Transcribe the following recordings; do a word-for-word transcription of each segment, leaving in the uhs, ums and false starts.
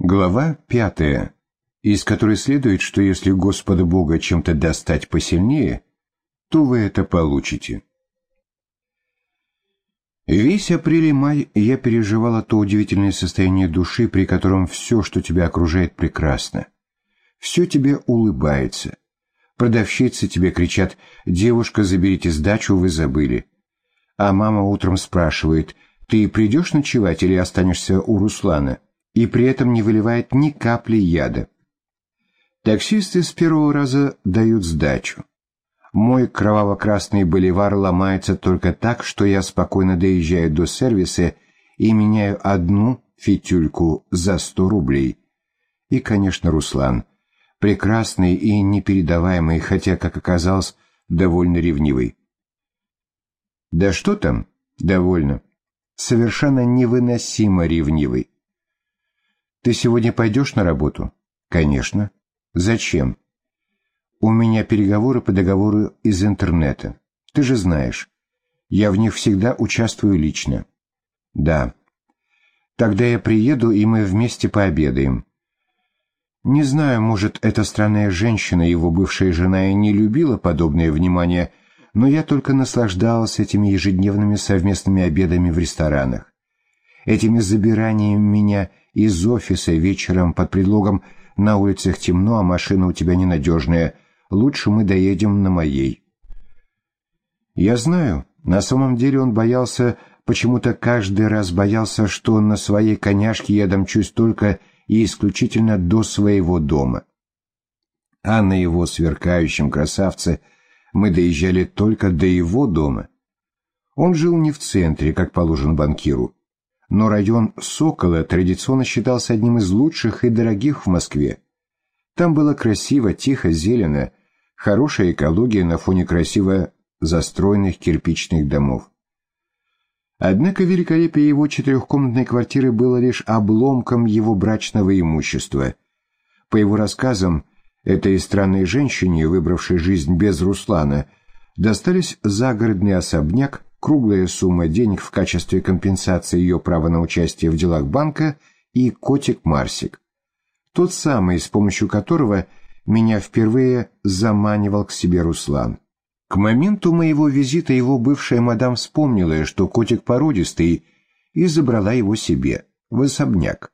Глава пятая, из которой следует, что если Господа Бога чем-то достать посильнее, то вы это получите. Весь апрель и май я переживала то удивительное состояние души, при котором все, что тебя окружает, прекрасно. Все тебе улыбается. Продавщицы тебе кричат: «Девушка, заберите сдачу, вы забыли». А мама утром спрашивает: «Ты придешь ночевать или останешься у Руслана?» И при этом не выливает ни капли яда. Таксисты с первого раза дают сдачу. Мой кроваво-красный боливар ломается только так, что я спокойно доезжаю до сервиса и меняю одну фитюльку за сто рублей. И, конечно, Руслан. Прекрасный и непередаваемый, хотя, как оказалось, довольно ревнивый. Да что там? Довольно. Совершенно невыносимо ревнивый. «Ты сегодня пойдешь на работу?» «Конечно». «Зачем?» «У меня переговоры по договору из интернета. Ты же знаешь. Я в них всегда участвую лично». «Да». «Тогда я приеду, и мы вместе пообедаем». Не знаю, может, эта странная женщина, его бывшая жена, и не любила подобное внимание, но я только наслаждалась этими ежедневными совместными обедами в ресторанах, этими забираниями меня из офиса вечером под предлогом «на улицах темно, а машина у тебя ненадежная, лучше мы доедем на моей». Я знаю, на самом деле он боялся, почему-то каждый раз боялся, что на своей коняшке я домчусь только и исключительно до своего дома. А на его сверкающем красавце мы доезжали только до его дома. Он жил не в центре, как положено банкиру, но район Сокола традиционно считался одним из лучших и дорогих в Москве. Там было красиво, тихо, зелено, хорошая экология на фоне красиво застроенных кирпичных домов. Однако великолепие его четырехкомнатной квартиры было лишь обломком его брачного имущества. По его рассказам, этой странной женщине, выбравшей жизнь без Руслана, достались загородный особняк, круглая сумма денег в качестве компенсации ее права на участие в делах банка и котик Марсик. Тот самый, с помощью которого меня впервые заманивал к себе Руслан. К моменту моего визита его бывшая мадам вспомнила, что котик породистый, и забрала его себе, в особняк.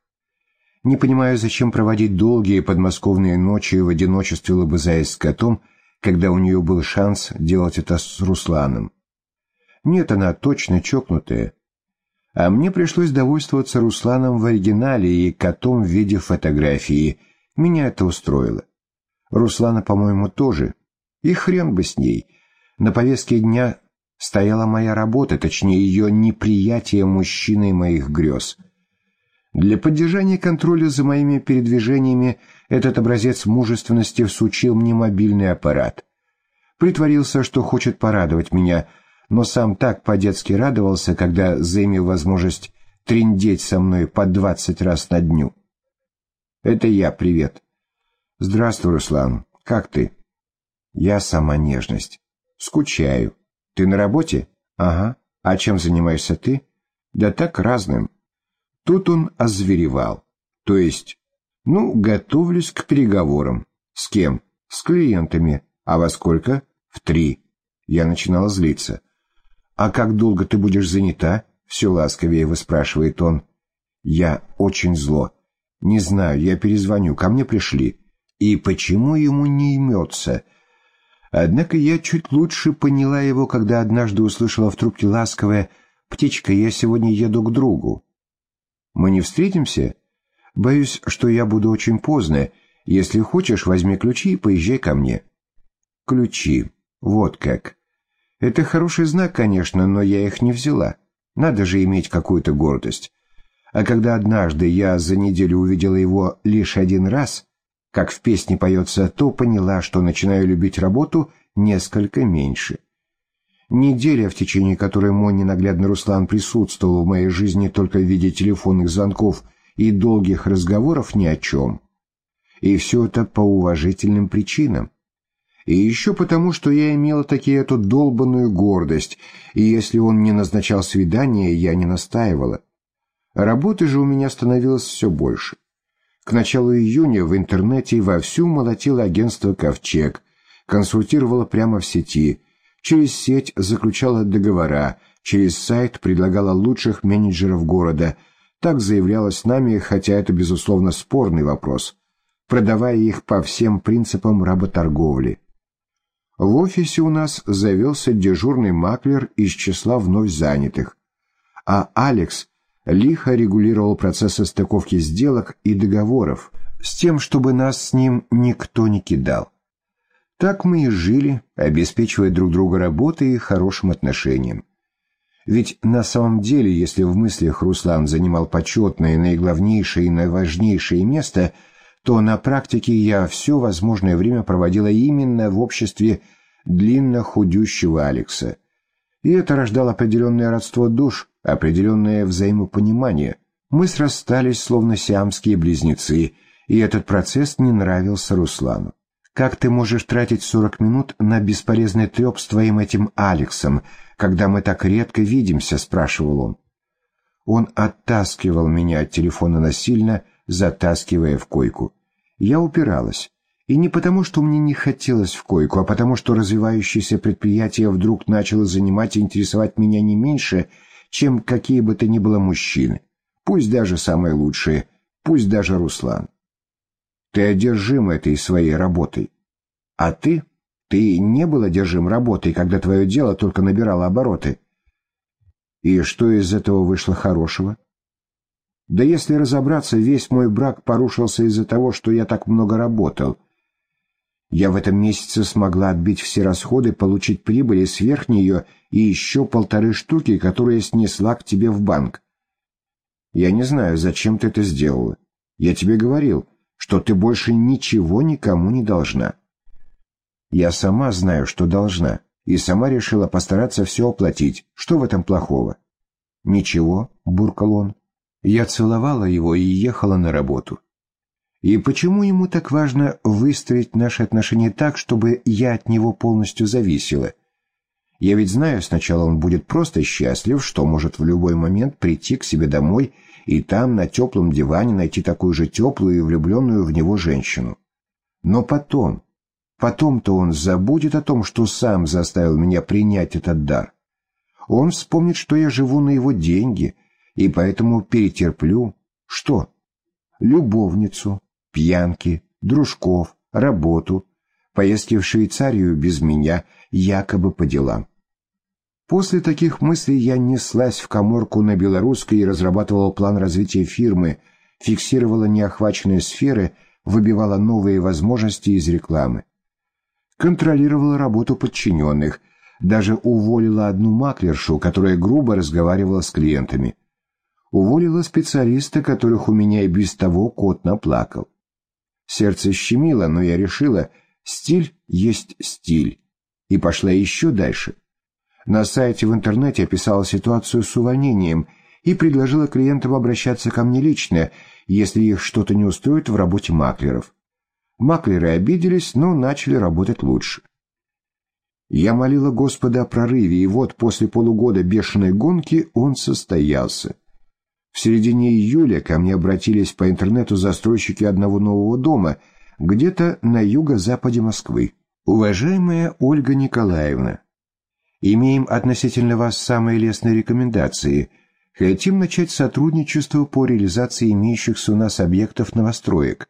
Не понимаю, зачем проводить долгие подмосковные ночи в одиночестве, лобызаясь с котом, когда у нее был шанс делать это с Русланом. Нет, она точно чокнутая. А мне пришлось довольствоваться Русланом в оригинале и котом в виде фотографии. Меня это устроило. Руслана, по-моему, тоже. И хрен бы с ней. На повестке дня стояла моя работа, точнее ее неприятие мужчиной моих грез. Для поддержания контроля за моими передвижениями этот образец мужественности всучил мне мобильный аппарат. Притворился, что хочет порадовать меня, но сам так по-детски радовался, когда заимел возможность трындеть со мной по двадцать раз на дню. «Это я, привет». «Здравствуй, Руслан. Как ты?» «Я сама нежность». «Скучаю. Ты на работе?» «Ага. А чем занимаешься ты?» «Да так, разным». Тут он озверевал. «То есть?» «Ну, готовлюсь к переговорам». «С кем?» «С клиентами». «А во сколько?» «В три». Я начинала злиться. «А как долго ты будешь занята?» — все ласковее выспрашивает он. «Я очень зло. Не знаю, я перезвоню, ко мне пришли». И почему ему не имется? Однако я чуть лучше поняла его, когда однажды услышала в трубке ласковое: «Птичка, я сегодня еду к другу». «Мы не встретимся?» «Боюсь, что я буду очень поздно. Если хочешь, возьми ключи и поезжай ко мне». «Ключи. Вот как». Это хороший знак, конечно, но я их не взяла. Надо же иметь какую-то гордость. А когда однажды я за неделю увидела его лишь один раз, как в песне поется, то поняла, что начинаю любить работу несколько меньше. Неделя, в течение которой мой ненаглядный Руслан присутствовал в моей жизни только в виде телефонных звонков и долгих разговоров ни о чем. И все это по уважительным причинам. И еще потому, что я имела таки эту долбанную гордость, и если он не назначал свидания, я не настаивала. Работы же у меня становилось все больше. К началу июня в интернете вовсю молотило агентство «Ковчег», консультировало прямо в сети, через сеть заключала договора, через сайт предлагала лучших менеджеров города. Так заявлялось нами, хотя это, безусловно, спорный вопрос, продавая их по всем принципам работорговли. В офисе у нас завелся дежурный маклер из числа вновь занятых, а Алекс лихо регулировал процессы стыковки сделок и договоров, с тем, чтобы нас с ним никто не кидал. Так мы и жили, обеспечивая друг друга работой и хорошим отношением. Ведь на самом деле, если в мыслях Руслан занимал почетное, наиглавнейшее и наиважнейшее место, то на практике я все возможное время проводила именно в обществе длинно худющего Алекса. И это рождало определенное родство душ, определенное взаимопонимание. Мы срастались, словно сиамские близнецы, и этот процесс не нравился Руслану. «Как ты можешь тратить сорок минут на бесполезный треп с твоим этим Алексом, когда мы так редко видимся?» — спрашивал он. Он оттаскивал меня от телефона насильно, затаскивая в койку. Я упиралась. И не потому, что мне не хотелось в койку, а потому, что развивающееся предприятие вдруг начало занимать и интересовать меня не меньше, чем какие бы то ни было мужчины. Пусть даже самые лучшие, пусть даже Руслан. Ты одержим этой своей работой. А ты? Ты не был одержим работой, когда твое дело только набирало обороты. И что из этого вышло хорошего? Да если разобраться, весь мой брак порушился из-за того, что я так много работал. Я в этом месяце смогла отбить все расходы, получить прибыль и сверх нее и еще полторы штуки, которые снесла к тебе в банк. Я не знаю, зачем ты это сделала. Я тебе говорил, что ты больше ничего никому не должна. Я сама знаю, что должна, и сама решила постараться все оплатить. Что в этом плохого? Ничего, буркал он. Я целовала его и ехала на работу. И почему ему так важно выстроить наши отношения так, чтобы я от него полностью зависела? Я ведь знаю, сначала он будет просто счастлив, что может в любой момент прийти к себе домой и там на теплом диване найти такую же теплую и влюбленную в него женщину. Но потом, потом-то он забудет о том, что сам заставил меня принять этот дар. Он вспомнит, что я живу на его деньги, и поэтому перетерплю. Что? Любовницу, пьянки, дружков, работу, поездки в Швейцарию без меня, якобы по делам. После таких мыслей я неслась в каморку на Белорусской и разрабатывала план развития фирмы, фиксировала неохваченные сферы, выбивала новые возможности из рекламы. Контролировала работу подчиненных, даже уволила одну маклершу, которая грубо разговаривала с клиентами. Уволила специалиста, которых у меня и без того кот наплакал. Сердце щемило, но я решила, стиль есть стиль, и пошла еще дальше. На сайте в интернете описала ситуацию с увольнением и предложила клиентам обращаться ко мне лично, если их что-то не устроит в работе маклеров. Маклеры обиделись, но начали работать лучше. Я молила Господа о прорыве, и вот после полугода бешеной гонки он состоялся. В середине июля ко мне обратились по интернету застройщики одного нового дома, где-то на юго-западе Москвы. «Уважаемая Ольга Николаевна, имеем относительно вас самые лестные рекомендации. Хотим начать сотрудничество по реализации имеющихся у нас объектов новостроек».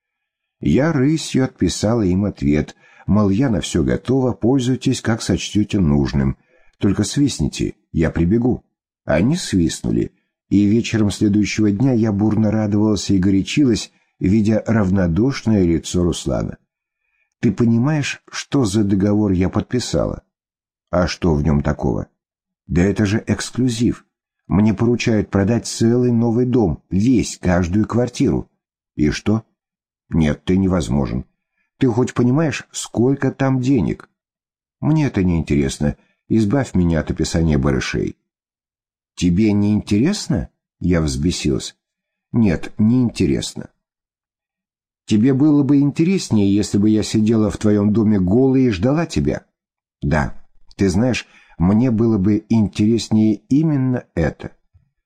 Я рысью отписала им ответ, мол, я на все готова, пользуйтесь, как сочтете нужным. Только свистните, я прибегу. Они свистнули, и вечером следующего дня я бурно радовалась и горячилась, видя равнодушное лицо Руслана. «Ты понимаешь, что за договор я подписала?» «А что в нем такого?» «Да это же эксклюзив. Мне поручают продать целый новый дом, весь, каждую квартиру». «И что?» «Нет, ты невозможен. Ты хоть понимаешь, сколько там денег?» «Мне это не интересно. Избавь меня от описания барышей». «Тебе не интересно?» Я взбесилась. «Нет, не интересно». «Тебе было бы интереснее, если бы я сидела в твоем доме голой и ждала тебя?» «Да. Ты знаешь, мне было бы интереснее именно это».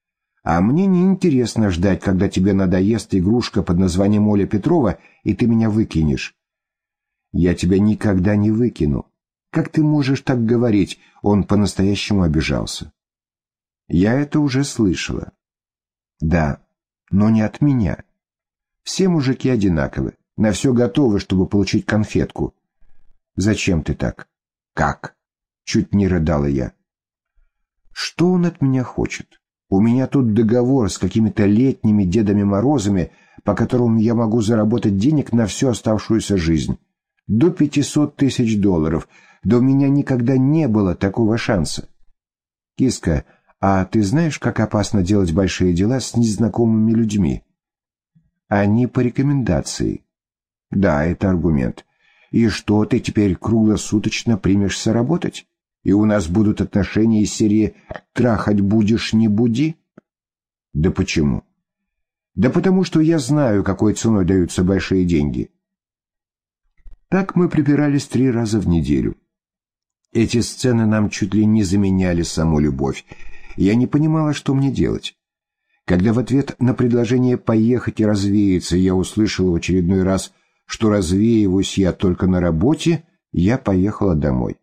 А мне не интересно ждать, когда тебе надоест игрушка под названием Оля Петрова, и ты меня выкинешь. Я тебя никогда не выкину. Как ты можешь так говорить? Он по-настоящему обижался. Я это уже слышала. Да, но не от меня. Все мужики одинаковы, на все готовы, чтобы получить конфетку. Зачем ты так? Как? Чуть не рыдала я. Что он от меня хочет? У меня тут договор с какими-то летними Дедами Морозами, по которому я могу заработать денег на всю оставшуюся жизнь. До пятисот тысяч долларов. Да у меня никогда не было такого шанса. Киска, а ты знаешь, как опасно делать большие дела с незнакомыми людьми? Они по рекомендации. Да, это аргумент. И что, ты теперь круглосуточно примешься работать? И у нас будут отношения из серии «трахать будешь, не буди»? Да почему? Да потому что я знаю, какой ценой даются большие деньги. Так мы припирались три раза в неделю. Эти сцены нам чуть ли не заменяли саму любовь. Я не понимала, что мне делать. Когда в ответ на предложение поехать и развеяться я услышала в очередной раз, что развеиваюсь я только на работе, я поехала домой.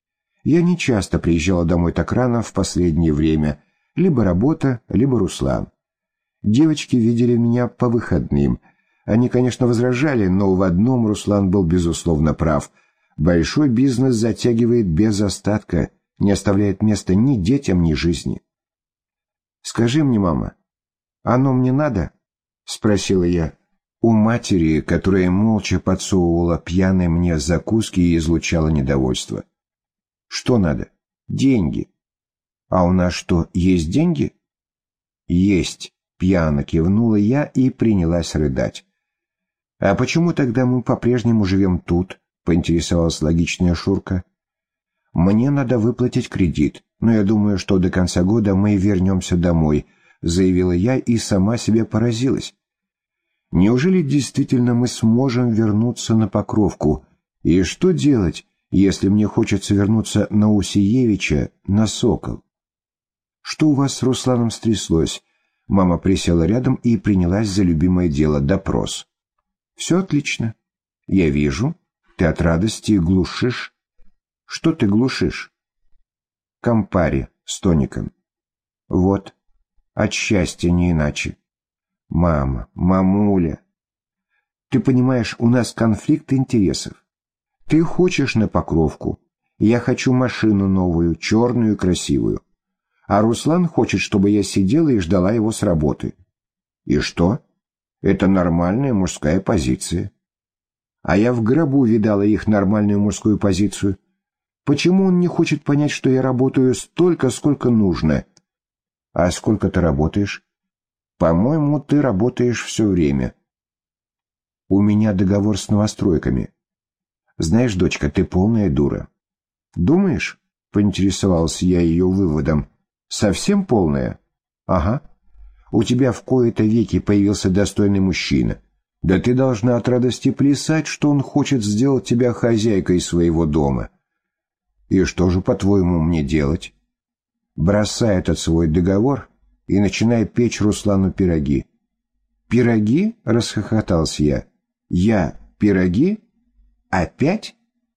Я не часто приезжала домой так рано в последнее время. Либо работа, либо Руслан. Девочки видели меня по выходным. Они, конечно, возражали, но в одном Руслан был безусловно прав. Большой бизнес затягивает без остатка, не оставляет места ни детям, ни жизни. «Скажи мне, мама, оно мне надо?» — спросила я у матери, которая молча подсовывала пьяной мне закуски и излучала недовольство. «Что надо?» «Деньги». «А у нас что, есть деньги?» «Есть», — пьяно кивнула я и принялась рыдать. «А почему тогда мы по-прежнему живем тут?» — поинтересовалась логичная Шурка. «Мне надо выплатить кредит, но я думаю, что до конца года мы вернемся домой», — заявила я и сама себе поразилась. «Неужели действительно мы сможем вернуться на Покровку? И что делать, если мне хочется вернуться на Усиевича, на Сокол?» «Что у вас с Русланом стряслось?» Мама присела рядом и принялась за любимое дело — допрос. «Все отлично. Я вижу, ты от радости глушишь». «Что ты глушишь?» «Кампари с тоником». «Вот, от счастья не иначе». «Мама, мамуля, ты понимаешь, у нас конфликт интересов. Ты хочешь на Покровку, я хочу машину новую, черную и красивую. А Руслан хочет, чтобы я сидела и ждала его с работы. И что? Это нормальная мужская позиция. А я в гробу видала их нормальную мужскую позицию. Почему он не хочет понять, что я работаю столько, сколько нужно? А сколько ты работаешь? По-моему, ты работаешь все время. У меня договор с новостройками. Знаешь, дочка, ты полная дура. Думаешь? Поинтересовался я ее выводом. Совсем полная? Ага. У тебя в кои-то веки появился достойный мужчина. Да ты должна от радости плясать, что он хочет сделать тебя хозяйкой своего дома. И что же, по-твоему, мне делать? Бросай этот свой договор и начинай печь Руслану пироги. «Пироги?» — расхохотался я. «Я пироги? Опять?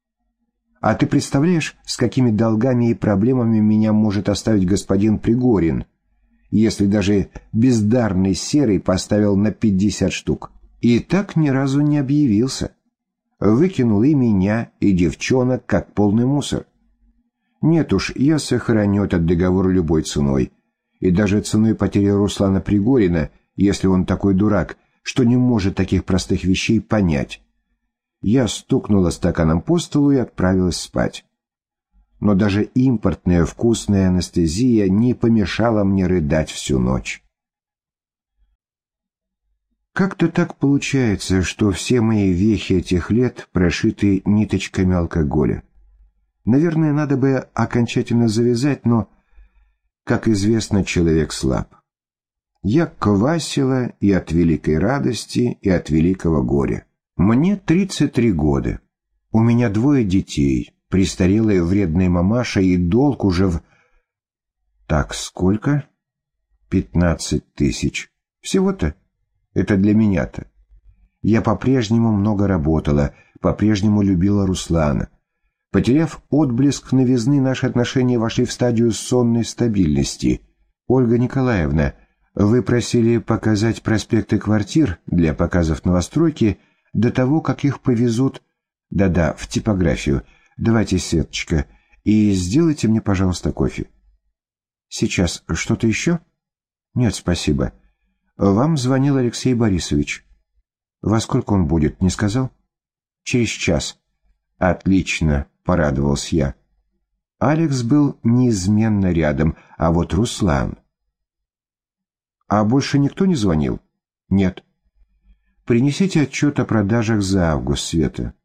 А ты представляешь, с какими долгами и проблемами меня может оставить господин Пригорин, если даже бездарный Серый поставил на пятьдесят штук? И так ни разу не объявился. Выкинул и меня, и девчонок, как полный мусор. Нет уж, я сохраню этот договор любой ценой. И даже ценой потери Руслана Пригорина, если он такой дурак, что не может таких простых вещей понять». Я стукнула стаканом по столу и отправилась спать. Но даже импортная вкусная анестезия не помешала мне рыдать всю ночь. Как-то так получается, что все мои вехи этих лет прошиты ниточками алкоголя. Наверное, надо бы окончательно завязать, но, как известно, человек слаб. Я квасила и от великой радости, и от великого горя. Мне тридцать три года. У меня двое детей, престарелая вредная мамаша и долг уже в... Так, сколько? Пятнадцать тысяч. Всего-то? Это для меня-то. Я по-прежнему много работала, по-прежнему любила Руслана. Потеряв отблеск новизны, наши отношения вошли в стадию сонной стабильности. Ольга Николаевна, вы просили показать проспекты квартир для показов новостройки до того, как их повезут... Да-да, в типографию. Давайте, Светочка, и сделайте мне, пожалуйста, кофе. Сейчас что-то еще? Нет, спасибо. Вам звонил Алексей Борисович. Во сколько он будет, не сказал? Через час. Отлично, порадовался я. Алекс был неизменно рядом, а вот Руслан... А больше никто не звонил? Нет. Принесите отчет о продажах за август, Света.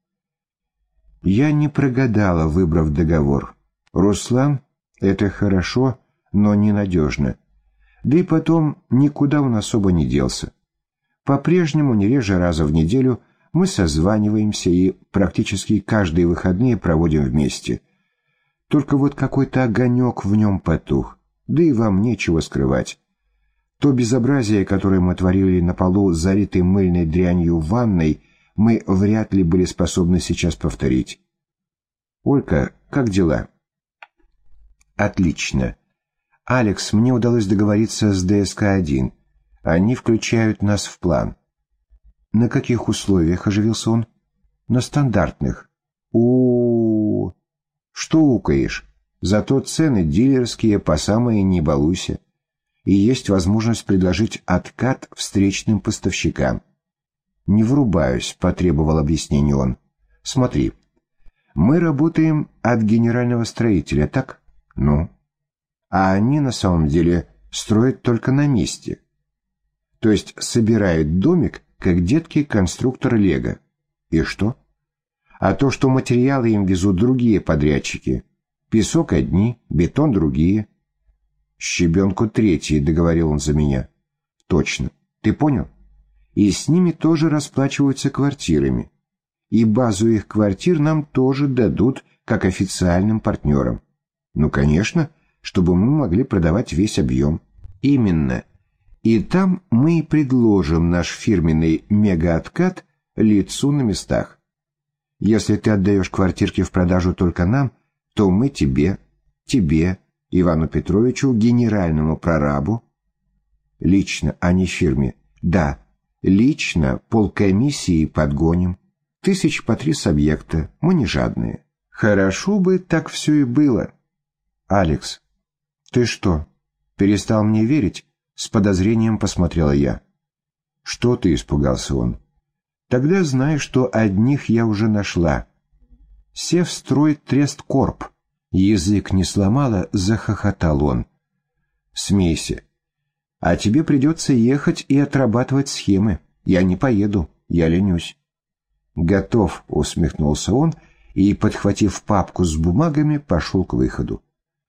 Я не прогадала, выбрав договор. Руслан — это хорошо, но ненадежно. Да и потом никуда он особо не делся. По-прежнему не реже раза в неделю мы созваниваемся и практически каждые выходные проводим вместе. Только вот какой-то огонек в нем потух, да и вам нечего скрывать. То безобразие, которое мы творили на полу, залитой мыльной дрянью в ванной, мы вряд ли были способны сейчас повторить. Олька, как дела? Отлично. Алекс, мне удалось договориться с Дэ Эс Ка один. Они включают нас в план. На каких условиях, оживился он? На стандартных. У-у-у. Что укаешь? Зато цены дилерские, по самое не балуйся. И есть возможность предложить откат встречным поставщикам. «Не врубаюсь», — потребовал объяснений он. «Смотри, мы работаем от генерального строителя, так? Ну? А они на самом деле строят только на месте. То есть собирают домик, как детки-конструкторы Лего. И что? А то, что материалы им везут другие подрядчики. Песок одни, бетон другие». «Щебенку третьи», — договорил он за меня. «Точно. Ты понял? И с ними тоже расплачиваются квартирами. И базу их квартир нам тоже дадут, как официальным партнерам. Ну, конечно, чтобы мы могли продавать весь объем. Именно. И там мы и предложим наш фирменный мега-откат лицу на местах. Если ты отдаешь квартирки в продажу только нам, то мы тебе, тебе, Ивану Петровичу, генеральному прорабу, лично, а не фирме, да, лично полкомиссии подгоним. Тысяч по три с объекта, мы не жадные. Хорошо бы так все и было. Алекс, ты что, перестал мне верить? С подозрением посмотрела я. Что ты, испугался он. Тогда знай, что одних я уже нашла. Сев строит Тресткорп. Язык не сломала, захохотал он. Смейся. А тебе придется ехать и отрабатывать схемы. Я не поеду, я ленюсь. Готов, усмехнулся он и, подхватив папку с бумагами, пошел к выходу.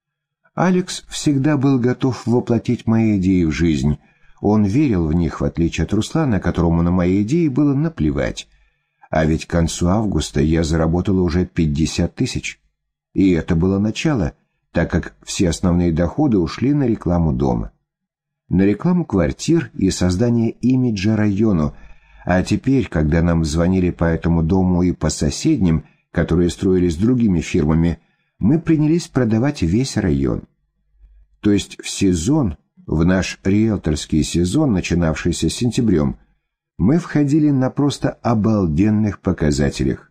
Алекс всегда был готов воплотить мои идеи в жизнь. Он верил в них, в отличие от Руслана, которому на мои идеи было наплевать. А ведь к концу августа я заработала уже пятьдесят тысяч. И это было начало, так как все основные доходы ушли на рекламу дома. На рекламу квартир и создание имиджа району, а теперь, когда нам звонили по этому дому и по соседним, которые строились другими фирмами, мы принялись продавать весь район. То есть в сезон, в наш риэлторский сезон, начинавшийся сентябрем, мы входили на просто обалденных показателях.